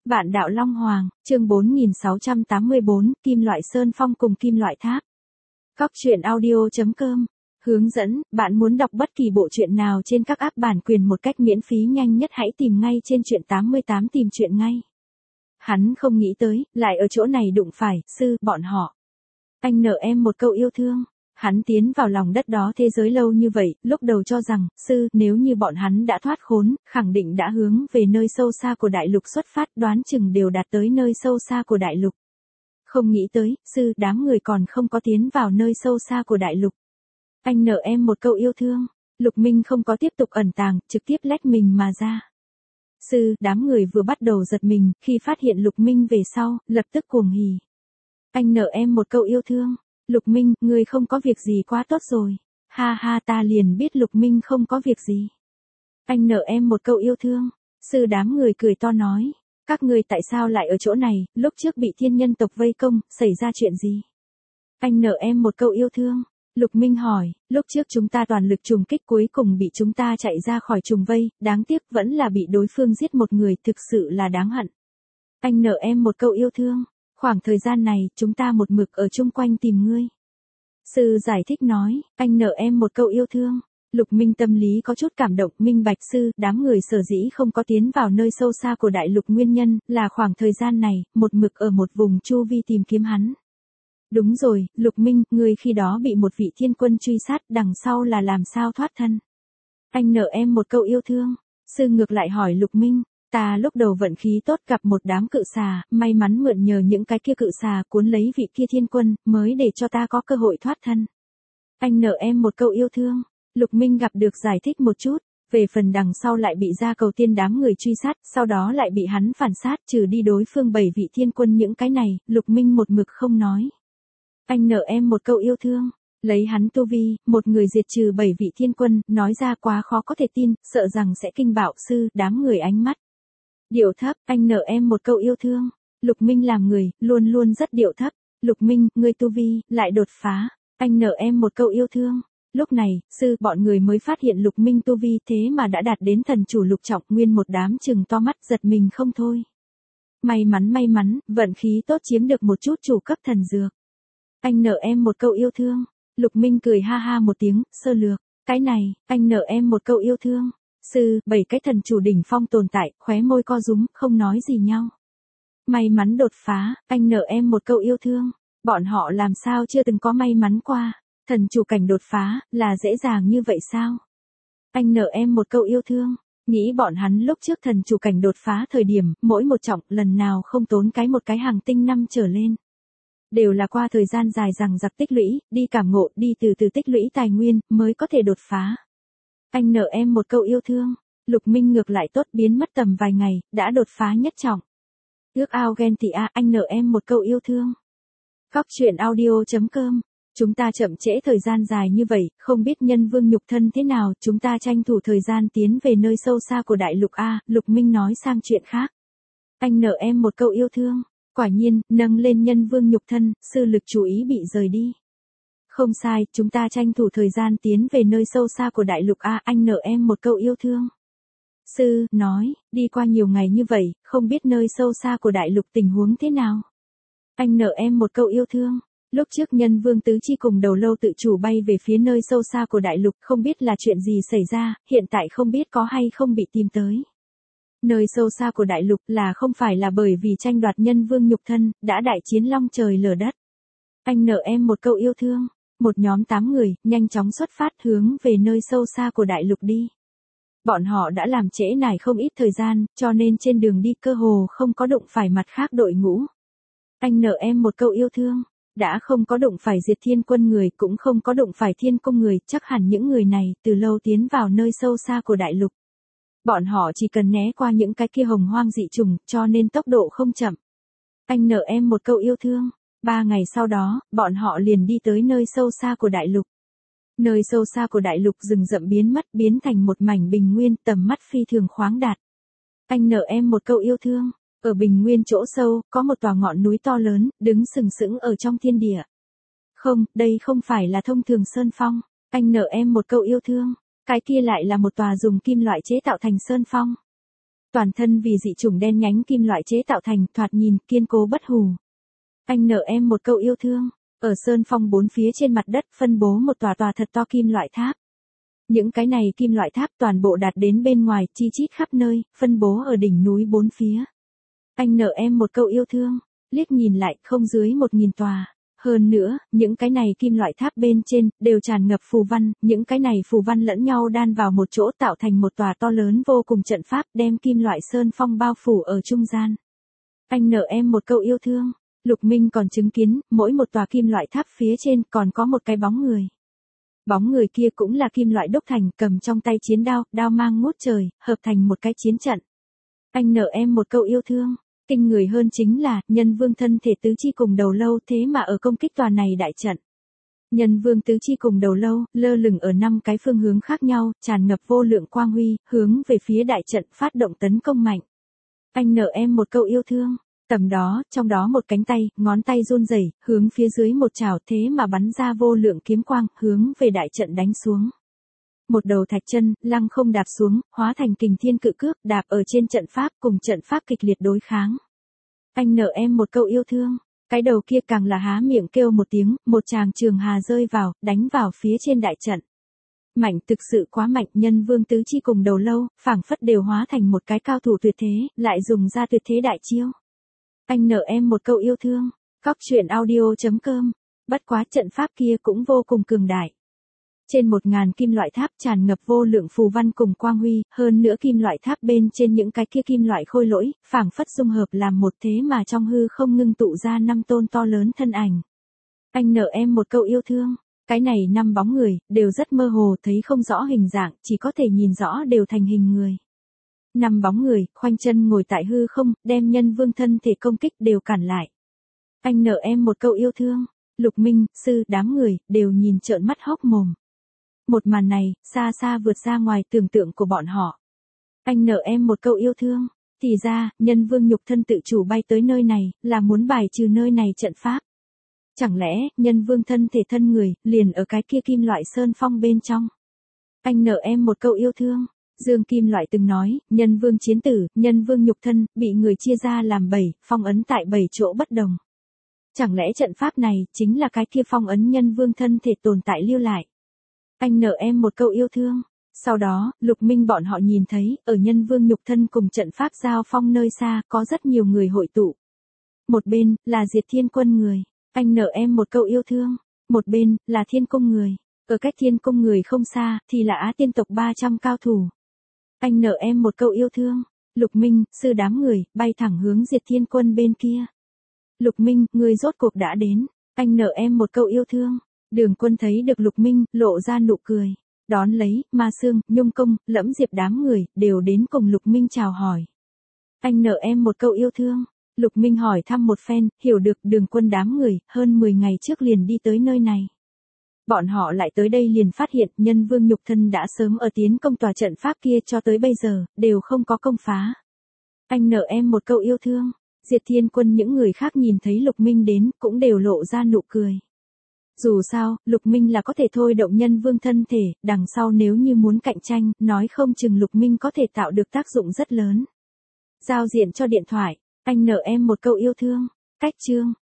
Vạn đạo Long Hoàng, chương 4684, Kim loại Sơn Phong cùng Kim loại Tháp. Cóc truyện audio.com. Hướng dẫn, bạn muốn đọc bất kỳ bộ truyện nào trên các app bản quyền một cách miễn phí nhanh nhất hãy tìm ngay trên truyện 88 tìm truyện ngay. Hắn không nghĩ tới, lại ở chỗ này đụng phải, bọn họ. Anh nợ em một câu yêu thương. Hắn tiến vào lòng đất đó thế giới lâu như vậy, lúc đầu cho rằng, nếu như bọn hắn đã thoát khốn, khẳng định đã hướng về nơi sâu xa của đại lục xuất phát, đoán chừng đều đạt tới nơi sâu xa của đại lục. Không nghĩ tới, đám người còn không có tiến vào nơi sâu xa của đại lục. Anh nợ em một câu yêu thương. Lục Minh không có tiếp tục ẩn tàng, trực tiếp lách mình mà ra. Đám người vừa bắt đầu giật mình, khi phát hiện Lục Minh về sau, lập tức cuồng hỉ. Anh nợ em một câu yêu thương. Lục Minh, ngươi không có việc gì quá tốt rồi. Ha ha, ta liền biết Lục Minh không có việc gì. Anh nợ em một câu yêu thương. Đám người cười to nói. Các ngươi tại sao lại ở chỗ này, lúc trước bị thiên nhân tộc vây công, xảy ra chuyện gì? Anh nợ em một câu yêu thương. Lục Minh hỏi, lúc trước chúng ta toàn lực trùng kích cuối cùng bị chúng ta chạy ra khỏi trùng vây, đáng tiếc vẫn là bị đối phương giết một người, thực sự là đáng hận. Anh nợ em một câu yêu thương. Khoảng thời gian này, chúng ta một mực ở chung quanh tìm ngươi. Giải thích nói, anh nợ em một câu yêu thương. Lục Minh tâm lý có chút cảm động, minh bạch đám người sở dĩ không có tiến vào nơi sâu xa của đại lục nguyên nhân, là khoảng thời gian này, một mực ở một vùng chu vi tìm kiếm hắn. Đúng rồi, Lục Minh, ngươi khi đó bị một vị thiên quân truy sát, đằng sau là làm sao thoát thân? Anh nợ em một câu yêu thương. Ngược lại hỏi Lục Minh. Ta lúc đầu vận khí tốt gặp một đám cự xà, may mắn mượn nhờ những cái kia cự xà cuốn lấy vị kia thiên quân, mới để cho ta có cơ hội thoát thân. Anh nợ em một câu yêu thương. Lục Minh gặp được giải thích một chút, về phần đằng sau lại bị Gia Cầu Tiên đám người truy sát, sau đó lại bị hắn phản sát, trừ đi đối phương 7 vị thiên quân những cái này, Lục Minh một mực không nói. Anh nợ em một câu yêu thương. Lấy hắn tu vi, một người diệt trừ 7 vị thiên quân, nói ra quá khó có thể tin, sợ rằng sẽ kinh bạo đám người ánh mắt. Điệu thấp, anh nợ em một câu yêu thương. Lục Minh làm người, luôn luôn rất điệu thấp. Lục Minh, ngươi tu vi, lại đột phá. Anh nợ em một câu yêu thương. Lúc này, bọn người mới phát hiện Lục Minh tu vi thế mà đã đạt đến thần chủ lục trọng, nguyên một đám chừng to mắt giật mình không thôi. May mắn, vận khí tốt chiếm được một chút chủ cấp thần dược. Anh nợ em một câu yêu thương. Lục Minh cười ha ha một tiếng, sơ lược. Cái này, anh nợ em một câu yêu thương. 7 cái thần chủ đỉnh phong tồn tại, khóe môi co rúm, không nói gì nhau. May mắn đột phá, anh nợ em một câu yêu thương. Bọn họ làm sao chưa từng có may mắn qua. Thần chủ cảnh đột phá, là dễ dàng như vậy sao? Anh nợ em một câu yêu thương. Nghĩ bọn hắn lúc trước thần chủ cảnh đột phá thời điểm, mỗi một trọng lần nào không tốn một cái hàng tinh năm trở lên. Đều là qua thời gian dài rằng giặc tích lũy, đi cảm ngộ, đi từ từ tích lũy tài nguyên, mới có thể đột phá. Anh nợ em một câu yêu thương. Lục Minh ngược lại tốt, biến mất tầm vài ngày, đã đột phá nhất trọng. Ước ao ghen tị anh nợ em một câu yêu thương. Cóc truyện audio.com. Chúng ta chậm trễ thời gian dài như vậy, không biết nhân vương nhục thân thế nào, chúng ta tranh thủ thời gian tiến về nơi sâu xa của đại lục Lục Minh nói sang chuyện khác. Anh nợ em một câu yêu thương. Quả nhiên, nâng lên nhân vương nhục thân, lực chú ý bị rời đi. Không sai, chúng ta tranh thủ thời gian tiến về nơi sâu xa của đại lục anh nợ em một câu yêu thương. Nói, đi qua nhiều ngày như vậy, không biết nơi sâu xa của đại lục tình huống thế nào. Anh nợ em một câu yêu thương. Lúc trước nhân vương tứ chi cùng đầu lâu tự chủ bay về phía nơi sâu xa của đại lục, không biết là chuyện gì xảy ra, hiện tại không biết có hay không bị tìm tới. Nơi sâu xa của đại lục là không phải là bởi vì tranh đoạt nhân vương nhục thân, đã đại chiến long trời lở đất. Anh nợ em một câu yêu thương. Một nhóm 8 người, nhanh chóng xuất phát hướng về nơi sâu xa của đại lục đi. Bọn họ đã làm trễ nải không ít thời gian, cho nên trên đường đi cơ hồ không có đụng phải mặt khác đội ngũ. Anh nợ em một câu yêu thương. Đã không có đụng phải diệt thiên quân người, cũng không có đụng phải thiên cung người, chắc hẳn những người này từ lâu tiến vào nơi sâu xa của đại lục. Bọn họ chỉ cần né qua những cái kia hồng hoang dị trùng, cho nên tốc độ không chậm. Anh nợ em một câu yêu thương. 3 ngày sau đó, bọn họ liền đi tới nơi sâu xa của đại lục. Nơi sâu xa của đại lục rừng rậm biến mất, biến thành một mảnh bình nguyên, tầm mắt phi thường khoáng đạt. Anh nợ em một câu yêu thương. Ở bình nguyên chỗ sâu, có một tòa ngọn núi to lớn, đứng sừng sững ở trong thiên địa. Không, đây không phải là thông thường sơn phong. Anh nợ em một câu yêu thương. Cái kia lại là một tòa dùng kim loại chế tạo thành sơn phong. Toàn thân vì dị chủng đen nhánh kim loại chế tạo thành, thoạt nhìn kiên cố bất hủ. Anh nợ em một câu yêu thương. Ở sơn phong bốn phía trên mặt đất phân bố một tòa tòa thật to kim loại tháp. Những cái này kim loại tháp toàn bộ đạt đến bên ngoài, chi chít khắp nơi, phân bố ở đỉnh núi bốn phía. Anh nợ em một câu yêu thương. Liếc nhìn lại, không dưới 1000 tòa. Hơn nữa, những cái này kim loại tháp bên trên, đều tràn ngập phù văn, những cái này phù văn lẫn nhau đan vào một chỗ tạo thành một tòa to lớn vô cùng trận pháp đem kim loại sơn phong bao phủ ở trung gian. Anh nợ em một câu yêu thương. Lục Minh còn chứng kiến, mỗi một tòa kim loại tháp phía trên còn có một cái bóng người. Bóng người kia cũng là kim loại đúc thành, cầm trong tay chiến đao, đao mang ngút trời, hợp thành một cái chiến trận. Anh nợ em một câu yêu thương. Kinh người hơn chính là, nhân vương thân thể tứ chi cùng đầu lâu thế mà ở công kích tòa này đại trận. Nhân vương tứ chi cùng đầu lâu, lơ lửng ở 5 cái phương hướng khác nhau, tràn ngập vô lượng quang huy, hướng về phía đại trận phát động tấn công mạnh. Anh nợ em một câu yêu thương. Tầm đó, trong đó một cánh tay, ngón tay run rẩy, hướng phía dưới một chảo thế mà bắn ra vô lượng kiếm quang, hướng về đại trận đánh xuống. Một đầu thạch chân, lăng không đạp xuống, hóa thành kình thiên cự cước, đạp ở trên trận pháp, cùng trận pháp kịch liệt đối kháng. Anh nợ em một câu yêu thương. Cái đầu kia càng là há miệng kêu một tiếng, một tràng trường hà rơi vào, đánh vào phía trên đại trận. Mạnh, thực sự quá mạnh, nhân vương tứ chi cùng đầu lâu, phảng phất đều hóa thành một cái cao thủ tuyệt thế, lại dùng ra tuyệt thế đại chiêu. Anh nợ em một câu yêu thương. Cóc truyện audio.com. Bất quá trận pháp kia cũng vô cùng cường đại. Trên 1000 kim loại tháp tràn ngập vô lượng phù văn cùng quang huy, hơn nữa kim loại tháp bên trên những cái kia kim loại khôi lỗi, phảng phất dung hợp làm một thế mà trong hư không ngưng tụ ra 5 tôn to lớn thân ảnh. Anh nợ em một câu yêu thương. Cái này 5 bóng người, đều rất mơ hồ, thấy không rõ hình dạng, chỉ có thể nhìn rõ đều thành hình người. 5 bóng người, khoanh chân ngồi tại hư không, đem nhân vương thân thể công kích đều cản lại. Anh nợ em một câu yêu thương. Lục Minh, sư, đám người, đều nhìn trợn mắt hốc mồm. Một màn này, xa xa vượt ra ngoài tưởng tượng của bọn họ. Anh nợ em một câu yêu thương. Thì ra, nhân vương nhục thân tự chủ bay tới nơi này, là muốn bài trừ nơi này trận pháp. Chẳng lẽ, nhân vương thân thể thân người, liền ở cái kia kim loại sơn phong bên trong. Anh nợ em một câu yêu thương. Dương Kim Loại từng nói, nhân vương chiến tử, nhân vương nhục thân, bị người chia ra làm 7, phong ấn tại 7 chỗ bất đồng. Chẳng lẽ trận pháp này, chính là cái kia phong ấn nhân vương thân thể tồn tại lưu lại. Anh nợ em một câu yêu thương. Sau đó, Lục Minh bọn họ nhìn thấy, ở nhân vương nhục thân cùng trận pháp giao phong nơi xa, có rất nhiều người hội tụ. Một bên, là Diệt Thiên Quân người. Anh nợ em một câu yêu thương. Một bên, là Thiên Cung người. Ở cách Thiên Cung người không xa, thì là Á Tiên tộc 300 cao thủ. Anh nợ em một câu yêu thương. Lục Minh, sư đám người, bay thẳng hướng Diệt Thiên Quân bên kia. Lục Minh, người rốt cuộc đã đến. Anh nợ em một câu yêu thương. Đường Quân thấy được Lục Minh, lộ ra nụ cười. Đón lấy, Ma Sương, Nhung Công, Lẫm Diệp đám người, đều đến cùng Lục Minh chào hỏi. Anh nợ em một câu yêu thương. Lục Minh hỏi thăm một phen, hiểu được Đường Quân đám người, hơn 10 ngày trước liền đi tới nơi này. Bọn họ lại tới đây liền phát hiện nhân vương nhục thân đã sớm ở tiến công tòa trận pháp kia cho tới bây giờ, đều không có công phá. Anh nợ em một câu yêu thương. Diệt Thiên Quân những người khác nhìn thấy Lục Minh đến, cũng đều lộ ra nụ cười. Dù sao, Lục Minh là có thể thôi động nhân vương thân thể, đằng sau nếu như muốn cạnh tranh, nói không chừng Lục Minh có thể tạo được tác dụng rất lớn. Giao diện cho điện thoại. Anh nợ em một câu yêu thương. Cách chương.